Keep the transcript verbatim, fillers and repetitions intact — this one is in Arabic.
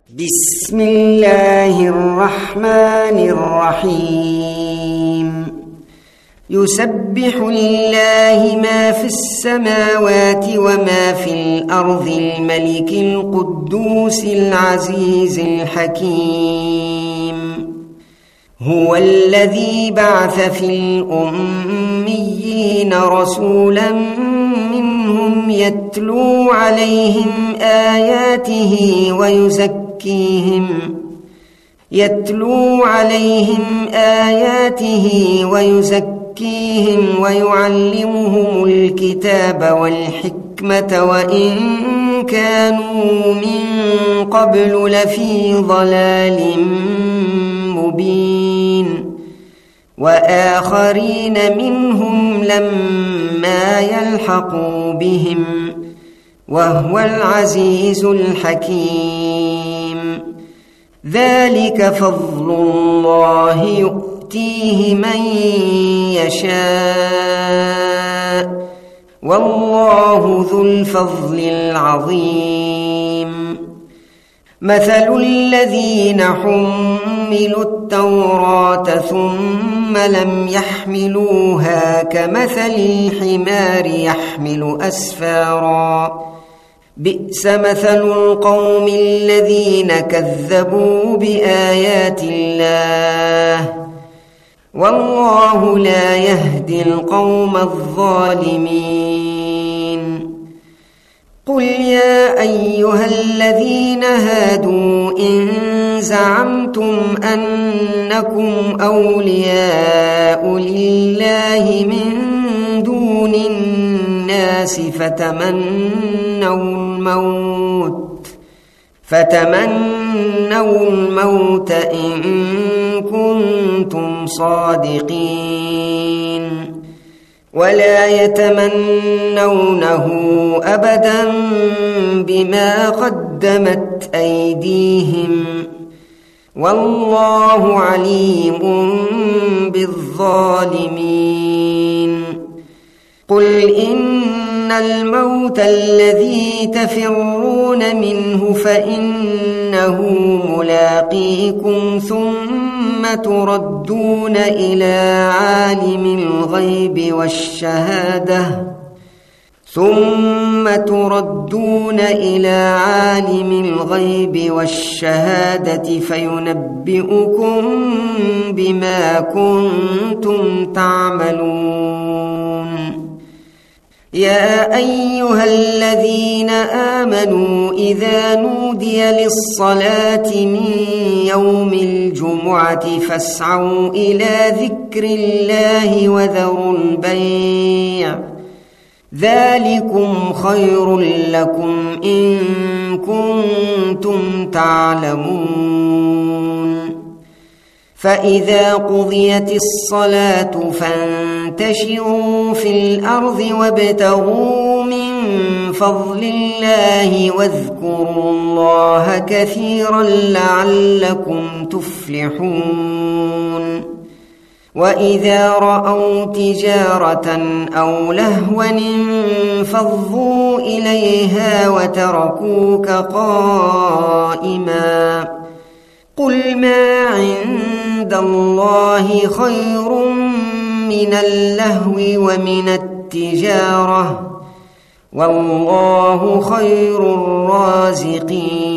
بسم الله الرحمن الرحيم يسبح لله ما في السماوات وما في الأرض الملك القدوس العزيز الحكيم هو الذي بعث في الأميين رسولا منهم يتلو عليهم آياته ويزكيهم يتلو عليهم آياته ويزكيهم ويعلمهم الكتاب والحكمة وإن كانوا من قبل لفي ضلال مبين وآخرين منهم لما يلحقوا بهم وهو العزيز الحكيم ذلك فضل الله يؤتيه من يشاء والله ذو الفضل العظيم مثل الذين حملوا التوراة ثم لم يحملوها كمثل الحمار يحمل أسفارا بئس مثل القوم الذين كذبوا بآيات الله والله لا يهدي القوم الظالمين قل يا أيها الذين هادوا إن زعمتم أنكم أولياء لله من دون الناس فتمنوا الموت فتمنوا الموت إن كنتم صادقين ولا يتمنونه أبدا بما قدمت أيديهم والله عليم بالظالمين قل إن الموت الذي تفرون منه فإنه ملاقيكم ثم تردون إلى عالم الغيب والشهادة ثم تردون إلى عالم الغيب والشهادة فينبئكم بما كنتم تعملون يا أيها الذين آمنوا إذا نودي للصلاة من يوم الجمعة فاسعوا إلى ذكر الله وذروا البيع ذلكم خير لكم إن كنتم تعلمون فإذا قضيت الصلاة فانتشروا في الأرض وابتغوا من فضل الله واذكروا الله كثيرا لعلكم تفلحون وإذا رأوا تجارة أو لهوا انفضوا إليها وتركوك قائما قل ما عند الله خير من اللهو ومن التجارة والله خير الرازقين